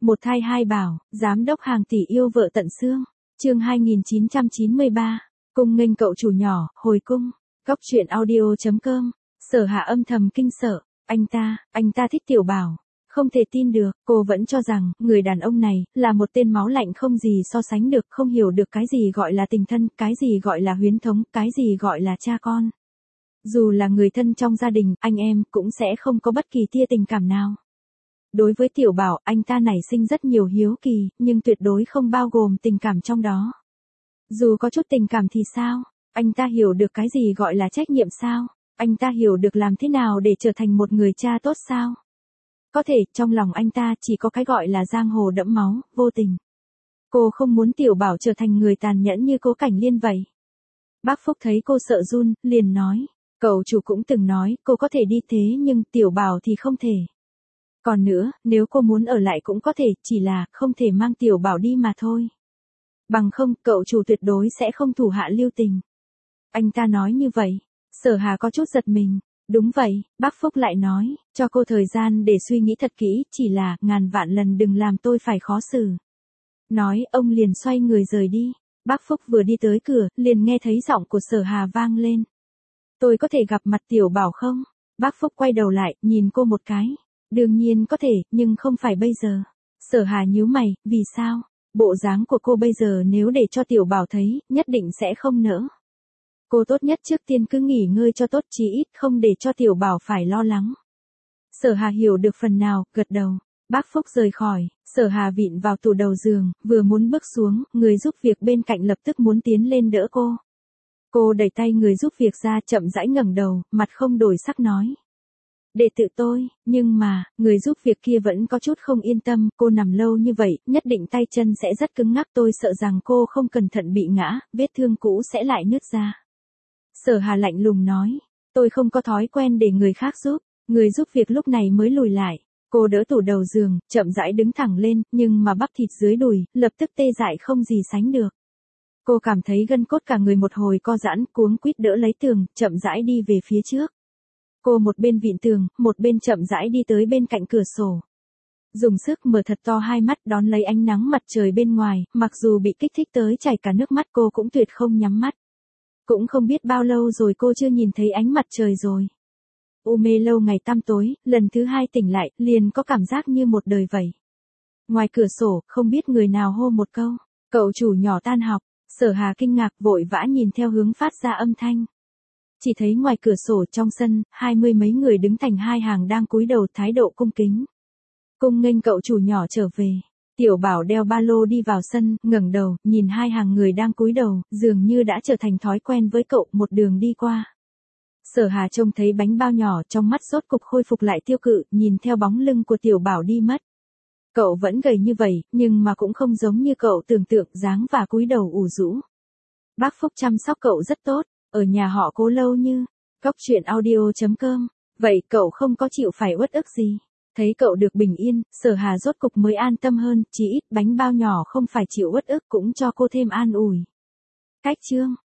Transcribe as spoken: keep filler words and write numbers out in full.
Một thai hai bảo, giám đốc hàng tỷ yêu vợ tận xương. Chương hai nghìn chín trăm chín mươi ba. Cung nghênh cậu chủ nhỏ, hồi cung. Góc truyện audio chấm com. Sở Hạ âm thầm kinh sợ, anh ta, anh ta thích Tiểu Bảo. Không thể tin được, cô vẫn cho rằng, người đàn ông này, là một tên máu lạnh không gì so sánh được, không hiểu được cái gì gọi là tình thân, cái gì gọi là huyến thống, cái gì gọi là cha con. Dù là người thân trong gia đình, anh em, cũng sẽ không có bất kỳ tia tình cảm nào. Đối với Tiểu Bảo, anh ta nảy sinh rất nhiều hiếu kỳ, nhưng tuyệt đối không bao gồm tình cảm trong đó. Dù có chút tình cảm thì sao? Anh ta hiểu được cái gì gọi là trách nhiệm sao? Anh ta hiểu được làm thế nào để trở thành một người cha tốt sao? Có thể, trong lòng anh ta chỉ có cái gọi là giang hồ đẫm máu, vô tình. Cô không muốn Tiểu Bảo trở thành người tàn nhẫn như Cố Cảnh Liên vậy. Bác Phúc thấy cô sợ run, liền nói, cậu chủ cũng từng nói, cô có thể đi thế nhưng Tiểu Bảo thì không thể. Còn nữa, nếu cô muốn ở lại cũng có thể, chỉ là, không thể mang Tiểu Bảo đi mà thôi. Bằng không, cậu chủ tuyệt đối sẽ không thủ hạ lưu tình. Anh ta nói như vậy, Sở Hà có chút giật mình. Đúng vậy, bác Phúc lại nói, cho cô thời gian để suy nghĩ thật kỹ, chỉ là, ngàn vạn lần đừng làm tôi phải khó xử. Nói, ông liền xoay người rời đi. Bác Phúc vừa đi tới cửa, liền nghe thấy giọng của Sở Hà vang lên. Tôi có thể gặp mặt Tiểu Bảo không? Bác Phúc quay đầu lại, nhìn cô một cái. Đương nhiên có thể, nhưng không phải bây giờ. Sở Hà nhíu mày, vì sao? Bộ dáng của cô bây giờ nếu để cho Tiểu Bảo thấy, nhất định sẽ không nỡ. Cô tốt nhất trước tiên cứ nghỉ ngơi cho tốt, chí ít không để cho Tiểu Bảo phải lo lắng. Sở Hà hiểu được phần nào, gật đầu. Bác Phúc rời khỏi, Sở Hà vịn vào tủ đầu giường, vừa muốn bước xuống, người giúp việc bên cạnh lập tức muốn tiến lên đỡ cô. Cô đẩy tay người giúp việc ra, chậm rãi ngẩng đầu, mặt không đổi sắc nói. Để tự tôi, nhưng mà, người giúp việc kia vẫn có chút không yên tâm, cô nằm lâu như vậy, nhất định tay chân sẽ rất cứng ngắc, tôi sợ rằng cô không cẩn thận bị ngã, vết thương cũ sẽ lại nứt ra. Sở Hà lạnh lùng nói, tôi không có thói quen để người khác giúp, người giúp việc lúc này mới lùi lại. Cô đỡ tủ đầu giường, chậm rãi đứng thẳng lên, nhưng mà bắp thịt dưới đùi, lập tức tê dại không gì sánh được. Cô cảm thấy gân cốt cả người một hồi co giãn, cuống quýt đỡ lấy tường, chậm rãi đi về phía trước. Cô một bên vịn tường, một bên chậm rãi đi tới bên cạnh cửa sổ. Dùng sức mở thật to hai mắt đón lấy ánh nắng mặt trời bên ngoài, mặc dù bị kích thích tới chảy cả nước mắt cô cũng tuyệt không nhắm mắt. Cũng không biết bao lâu rồi cô chưa nhìn thấy ánh mặt trời rồi. U mê lâu ngày tăm tối, lần thứ hai tỉnh lại, liền có cảm giác như một đời vậy. Ngoài cửa sổ, không biết người nào hô một câu, cậu chủ nhỏ tan học. Sở Hà kinh ngạc vội vã nhìn theo hướng phát ra âm thanh. Chỉ thấy ngoài cửa sổ trong sân, hai mươi mấy người đứng thành hai hàng đang cúi đầu thái độ cung kính. Cung nghênh cậu chủ nhỏ trở về. Tiểu Bảo đeo ba lô đi vào sân, ngẩng đầu, nhìn hai hàng người đang cúi đầu, dường như đã trở thành thói quen với cậu, một đường đi qua. Sở Hà trông thấy bánh bao nhỏ trong mắt rốt cục khôi phục lại tiêu cự, nhìn theo bóng lưng của Tiểu Bảo đi mất. Cậu vẫn gầy như vậy, nhưng mà cũng không giống như cậu tưởng tượng, dáng và cúi đầu ủ rũ. Bác Phúc chăm sóc cậu rất tốt, ở nhà họ Cố lâu như. Góc truyện audio chấm com. Vậy cậu không có chịu phải uất ức gì? Thấy cậu được bình yên, Sở Hà rốt cục mới an tâm hơn, chỉ ít bánh bao nhỏ không phải chịu uất ức cũng cho cô thêm an ủi. Cách chương.